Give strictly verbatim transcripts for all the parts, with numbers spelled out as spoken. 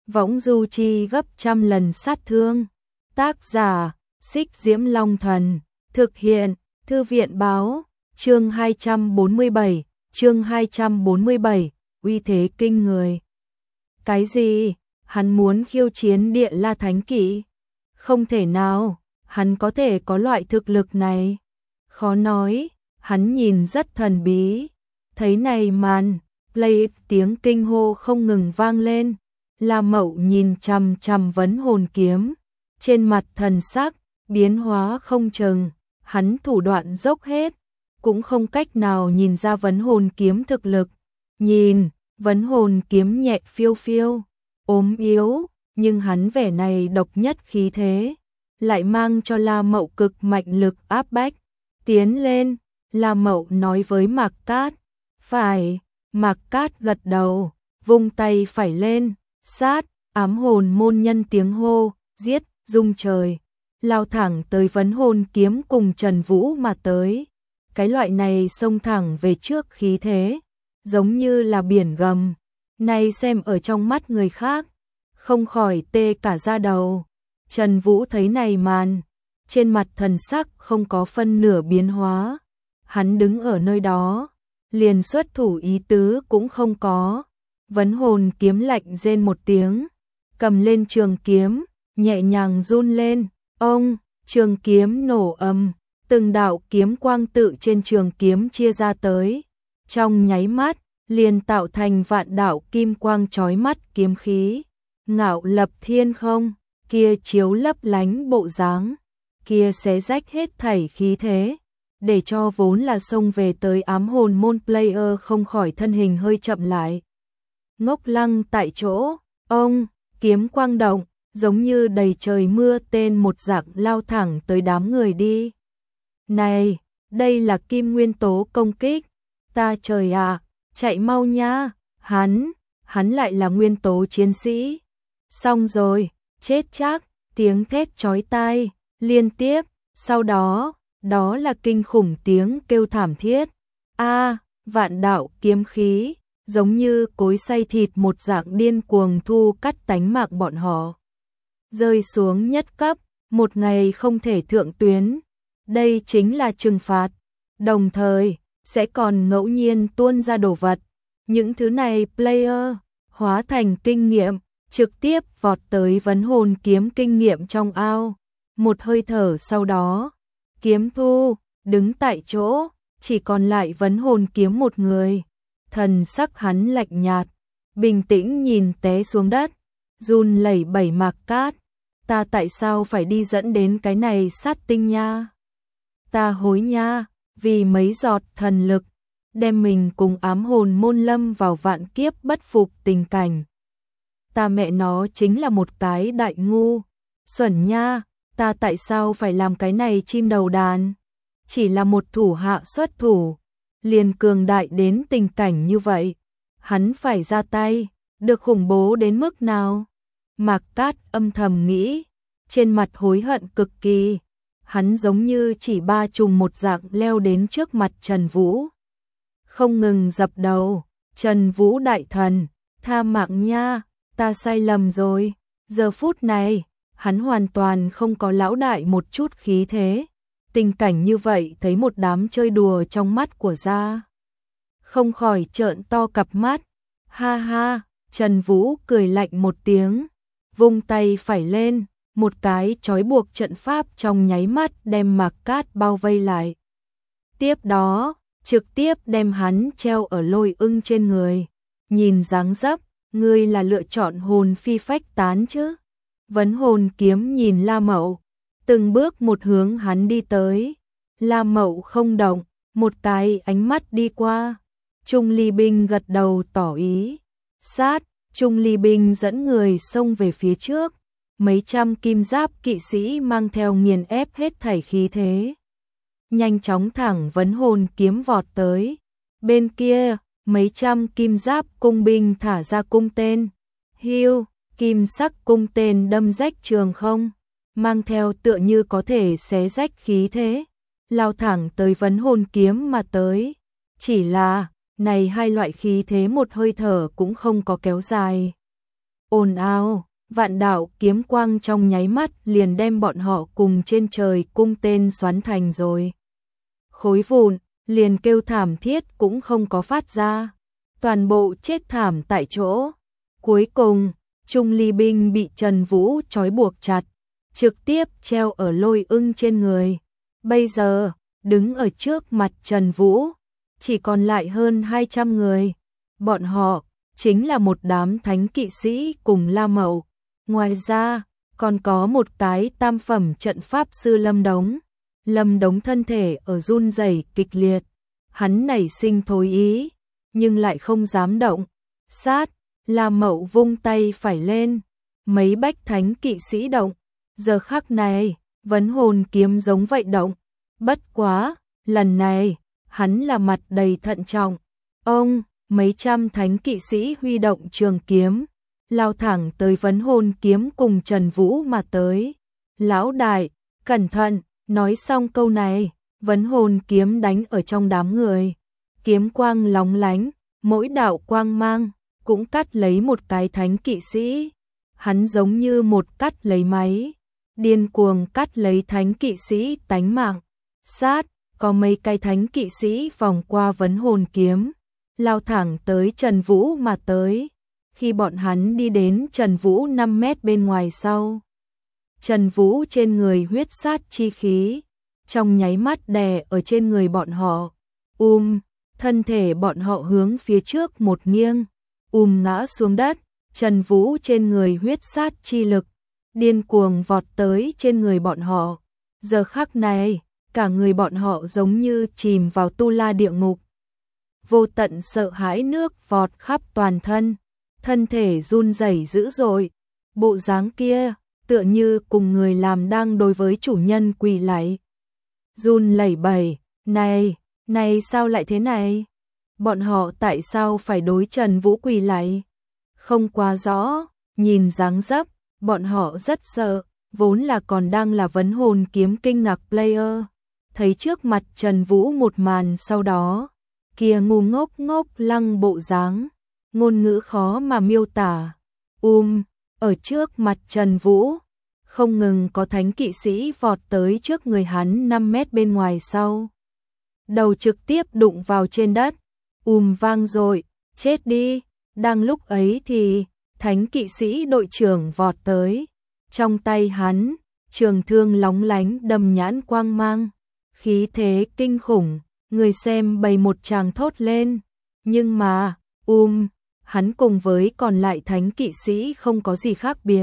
võng du chi gấp trăm lần sát thương. Tác giả, Xích Diễm Long Thần, thực hiện, Thư viện báo, chương hai trăm bốn mươi bảy, chương hai trăm bốn mươi bảy, uy thế kinh người. Cái gì? Hắn muốn khiêu chiến Địa La Thánh Kỵ? Không thể nào, hắn có thể có loại thực lực này. Khó nói, hắn nhìn rất thần bí. Thấy này màn, play tiếng kinh hô không ngừng vang lên. La Mậu nhìn chằm chằm vấn hồn kiếm, trên mặt thần sắc biến hóa không chừng, hắn thủ đoạn dốc hết, cũng không cách nào nhìn ra vấn hồn kiếm thực lực. Nhìn, vấn hồn kiếm nhẹ phiêu phiêu, ốm yếu, nhưng hắn vẻ này độc nhất khí thế, lại mang cho La Mậu cực mạnh lực áp bách. Tiến lên, La Mậu nói với Mạc Cát. Phải, Mạc Cát gật đầu, vung tay phải lên, sát, ám hồn môn nhân tiếng hô, giết, rung trời, lao thẳng tới vấn hồn kiếm cùng Trần Vũ mà tới. Cái loại này xông thẳng về trước khí thế, giống như là biển gầm, này xem ở trong mắt người khác, không khỏi tê cả da đầu. Trần Vũ thấy này màn, trên mặt thần sắc không có phân nửa biến hóa, hắn đứng ở nơi đó, liền xuất thủ ý tứ cũng không có. Vấn hồn kiếm lạnh rên một tiếng, cầm lên trường kiếm, nhẹ nhàng run lên, ông, trường kiếm nổ ầm, từng đạo kiếm quang tự trên trường kiếm chia ra tới, trong nháy mắt, liền tạo thành vạn đạo kim quang chói mắt kiếm khí, ngạo lập thiên không, kia chiếu lấp lánh bộ dáng, kia xé rách hết thảy khí thế, để cho vốn là xông về tới ám hồn môn player không khỏi thân hình hơi chậm lại. Ngốc lăng tại chỗ, ông, kiếm quang động, giống như đầy trời mưa tên một dạng lao thẳng tới đám người đi. Này, đây là kim nguyên tố công kích, ta trời ạ, chạy mau nha, hắn, hắn lại là nguyên tố chiến sĩ. Xong rồi, chết chắc, tiếng thét chói tai, liên tiếp, sau đó, đó là kinh khủng tiếng kêu thảm thiết. A, vạn đạo kiếm khí, giống như cối xay thịt một dạng điên cuồng thu cắt tánh mạng bọn họ. Rơi xuống nhất cấp, một ngày không thể thượng tuyến. Đây chính là trừng phạt. Đồng thời, sẽ còn ngẫu nhiên tuôn ra đồ vật. Những thứ này player, hóa thành kinh nghiệm, trực tiếp vọt tới vấn hồn kiếm kinh nghiệm trong ao. Một hơi thở sau đó, kiếm thu, đứng tại chỗ, chỉ còn lại vấn hồn kiếm một người. Thần sắc hắn lạnh nhạt, bình tĩnh nhìn té xuống đất, run lẩy bẩy Mạc Cát. Ta tại sao phải đi dẫn đến cái này sát tinh nha? Ta hối nha, vì mấy giọt thần lực, đem mình cùng ám hồn môn lâm vào vạn kiếp bất phục tình cảnh. Ta mẹ nó chính là một cái đại ngu, xuẩn nha, ta tại sao phải làm cái này chim đầu đàn? Chỉ là một thủ hạ xuất thủ, liền cường đại đến tình cảnh như vậy, hắn phải ra tay, được khủng bố đến mức nào? Mạc Cát âm thầm nghĩ, trên mặt hối hận cực kỳ, hắn giống như chỉ ba trùng một dạng leo đến trước mặt Trần Vũ. Không ngừng dập đầu, Trần Vũ đại thần, tha mạng nha, ta sai lầm rồi. Giờ phút này, hắn hoàn toàn không có lão đại một chút khí thế. Tình cảnh như vậy thấy một đám chơi đùa trong mắt của gia, không khỏi trợn to cặp mắt. Ha ha, Trần Vũ cười lạnh một tiếng, vung tay phải lên, một cái trói buộc trận pháp trong nháy mắt đem Mạc Cát bao vây lại. Tiếp đó, trực tiếp đem hắn treo ở lôi ưng trên người. Nhìn dáng dấp, ngươi là lựa chọn hồn phi phách tán chứ? Vấn hồn kiếm nhìn La Mậu, từng bước một hướng hắn đi tới. La Mậu không động, một cái ánh mắt đi qua. Trung Ly binh gật đầu tỏ ý. Sát, Trung Ly binh dẫn người xông về phía trước. Mấy trăm kim giáp kỵ sĩ mang theo nghiền ép hết thảy khí thế, nhanh chóng thẳng vấn hồn kiếm vọt tới. Bên kia, mấy trăm kim giáp cung binh thả ra cung tên. Hiu, kim sắc cung tên đâm rách trường không, mang theo tựa như có thể xé rách khí thế, lao thẳng tới vấn hồn kiếm mà tới. Chỉ là, này hai loại khí thế một hơi thở cũng không có kéo dài. ồn ào, vạn đạo kiếm quang trong nháy mắt liền đem bọn họ cùng trên trời cung tên xoắn thành rồi. Khối vụn, liền kêu thảm thiết cũng không có phát ra. Toàn bộ chết thảm tại chỗ. Cuối cùng, Trung Ly binh bị Trần Vũ trói buộc chặt, trực tiếp treo ở Lôi Ưng trên người. Bây giờ, đứng ở trước mặt Trần Vũ, chỉ còn lại hơn hai trăm người. Bọn họ chính là một đám thánh kỵ sĩ cùng La Mậu. Ngoài ra, còn có một cái tam phẩm trận pháp sư Lâm Đống. Lâm Đống thân thể ở run rẩy kịch liệt, hắn nảy sinh thối ý, nhưng lại không dám động. Sát, La Mậu vung tay phải lên, mấy bách thánh kỵ sĩ động. Giờ khắc này, vấn hồn kiếm giống vậy động. Bất quá, lần này, hắn là mặt đầy thận trọng. Ông, mấy trăm thánh kỵ sĩ huy động trường kiếm, lao thẳng tới vấn hồn kiếm cùng Trần Vũ mà tới. Lão đại, cẩn thận, nói xong câu này, vấn hồn kiếm đánh ở trong đám người. Kiếm quang lóng lánh, mỗi đạo quang mang, cũng cắt lấy một cái thánh kỵ sĩ. Hắn giống như một cắt lấy máy, điên cuồng cắt lấy thánh kỵ sĩ tánh mạng. Sát, có mấy cái thánh kỵ sĩ vòng qua vấn hồn kiếm, lao thẳng tới Trần Vũ mà tới. Khi bọn hắn đi đến Trần Vũ năm mét bên ngoài sau, Trần Vũ trên người huyết sát chi khí, trong nháy mắt đè ở trên người bọn họ. Um, thân thể bọn họ hướng phía trước một nghiêng, um ngã xuống đất. Trần Vũ trên người huyết sát chi lực, điên cuồng vọt tới trên người bọn họ. Giờ khắc này, cả người bọn họ giống như chìm vào tu la địa ngục. Vô tận sợ hãi nước vọt khắp toàn thân, thân thể run rẩy dữ dội. Bộ dáng kia, tựa như cùng người làm đang đối với chủ nhân quỳ lạy. Run lẩy bẩy, này, này sao lại thế này? Bọn họ tại sao phải đối Trần Vũ quỳ lạy? Không quá rõ, nhìn dáng dấp, bọn họ rất sợ, vốn là còn đang là vấn hồn kiếm kinh ngạc player. Thấy trước mặt Trần Vũ một màn sau đó, kia ngu ngốc ngốc lăng bộ dáng, ngôn ngữ khó mà miêu tả. Um, ở trước mặt Trần Vũ, không ngừng có thánh kỵ sĩ vọt tới trước người hắn năm mét bên ngoài sau. Đầu trực tiếp đụng vào trên đất, um vang dội, chết đi. Đang lúc ấy thì, thánh kỵ sĩ đội trưởng vọt tới. Trong tay hắn, trường thương lóng lánh đầm nhãn quang mang, khí thế kinh khủng, người xem bầy một tràng thốt lên. Nhưng mà, um, hắn cùng với còn lại thánh kỵ sĩ không có gì khác biệt.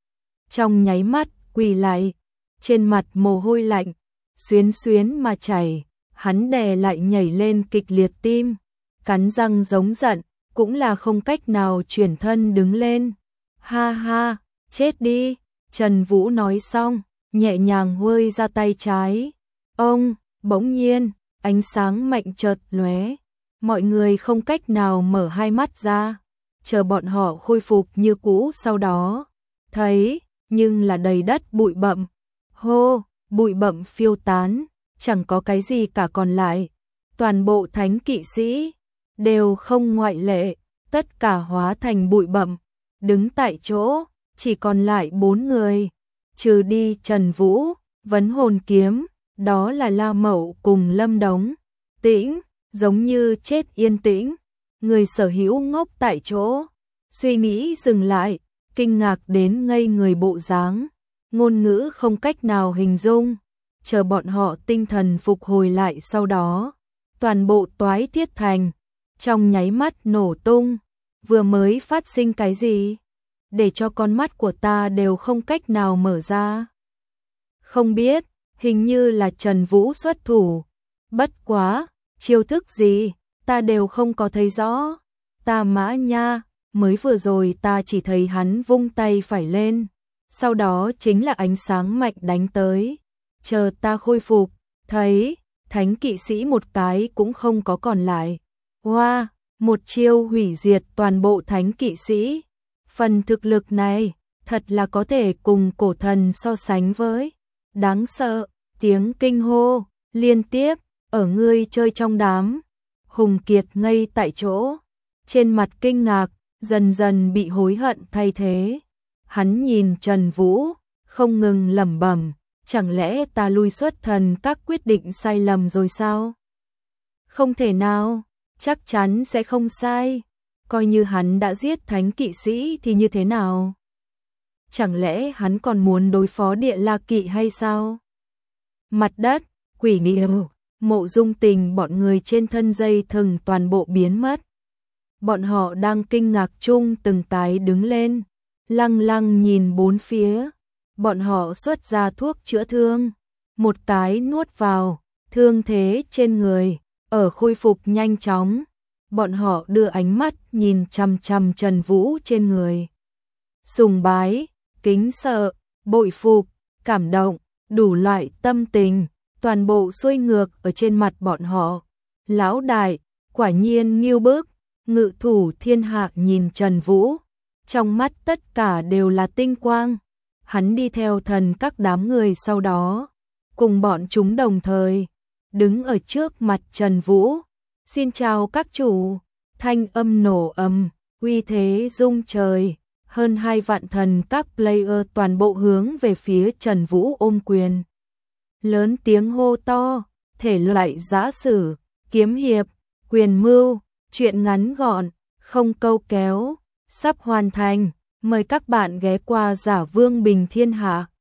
Trong nháy mắt, quỳ lại, trên mặt mồ hôi lạnh, xuyến xuyến mà chảy, hắn đè lại nhảy lên kịch liệt tim, cắn răng giống giận, cũng là không cách nào chuyển thân đứng lên. Ha ha, chết đi, Trần Vũ nói xong, nhẹ nhàng huơi ra tay trái. Ông, bỗng nhiên, ánh sáng mạnh chợt lóe, mọi người không cách nào mở hai mắt ra, chờ bọn họ khôi phục như cũ sau đó. Thấy, nhưng là đầy đất bụi bặm. Hô, bụi bặm phiêu tán, chẳng có cái gì cả còn lại. Toàn bộ thánh kỵ sĩ đều không ngoại lệ, tất cả hóa thành bụi bặm, đứng tại chỗ, chỉ còn lại bốn người, trừ đi Trần Vũ, vấn hồn kiếm, đó là La Mậu cùng Lâm Đống. Tĩnh, giống như chết yên tĩnh, người sở hữu ngốc tại chỗ, suy nghĩ dừng lại, kinh ngạc đến ngây người bộ dáng, ngôn ngữ không cách nào hình dung, chờ bọn họ tinh thần phục hồi lại sau đó, toàn bộ toái thiết thành, trong nháy mắt nổ tung. Vừa mới phát sinh cái gì? Để cho con mắt của ta đều không cách nào mở ra. Không biết, hình như là Trần Vũ xuất thủ. Bất quá, chiêu thức gì, ta đều không có thấy rõ. Ta mã nha, mới vừa rồi ta chỉ thấy hắn vung tay phải lên. Sau đó chính là ánh sáng mạnh đánh tới. Chờ ta khôi phục, thấy, thánh kỵ sĩ một cái cũng không có còn lại. Hoa, wow, một chiêu hủy diệt toàn bộ thánh kỵ sĩ. Phần thực lực này, thật là có thể cùng cổ thần so sánh với. Đáng sợ, tiếng kinh hô, liên tiếp, ở ngươi chơi trong đám. Hùng Kiệt ngây tại chỗ, trên mặt kinh ngạc, dần dần bị hối hận thay thế. Hắn nhìn Trần Vũ, không ngừng lẩm bẩm, chẳng lẽ ta lui xuất thần các quyết định sai lầm rồi sao? Không thể nào, chắc chắn sẽ không sai. Coi như hắn đã giết thánh kỵ sĩ thì như thế nào? Chẳng lẽ hắn còn muốn đối phó địa la kỵ hay sao? Mặt đất, quỷ nghiêu, Mộ Dung Tình bọn người trên thân dây thừng toàn bộ biến mất. Bọn họ đang kinh ngạc chung từng cái đứng lên, lăng lăng nhìn bốn phía. Bọn họ xuất ra thuốc chữa thương, một cái nuốt vào, thương thế trên người, ở khôi phục nhanh chóng. Bọn họ đưa ánh mắt nhìn chằm chằm Trần Vũ trên người. Sùng bái, kính sợ, bội phục, cảm động, đủ loại tâm tình, toàn bộ xuôi ngược ở trên mặt bọn họ. Lão đại, quả nhiên nghiêu bức, ngự thủ thiên hạ nhìn Trần Vũ, trong mắt tất cả đều là tinh quang. Hắn đi theo thần các đám người sau đó, cùng bọn chúng đồng thời, đứng ở trước mặt Trần Vũ. Xin chào các chủ, thanh âm nổ ầm, uy thế rung trời, hơn hai vạn thần các player toàn bộ hướng về phía Trần Vũ ôm quyền. Lớn tiếng hô to, thể loại giã sử, kiếm hiệp, quyền mưu, chuyện ngắn gọn, không câu kéo, sắp hoàn thành, mời các bạn ghé qua Giả Vương Bình Thiên Hạ.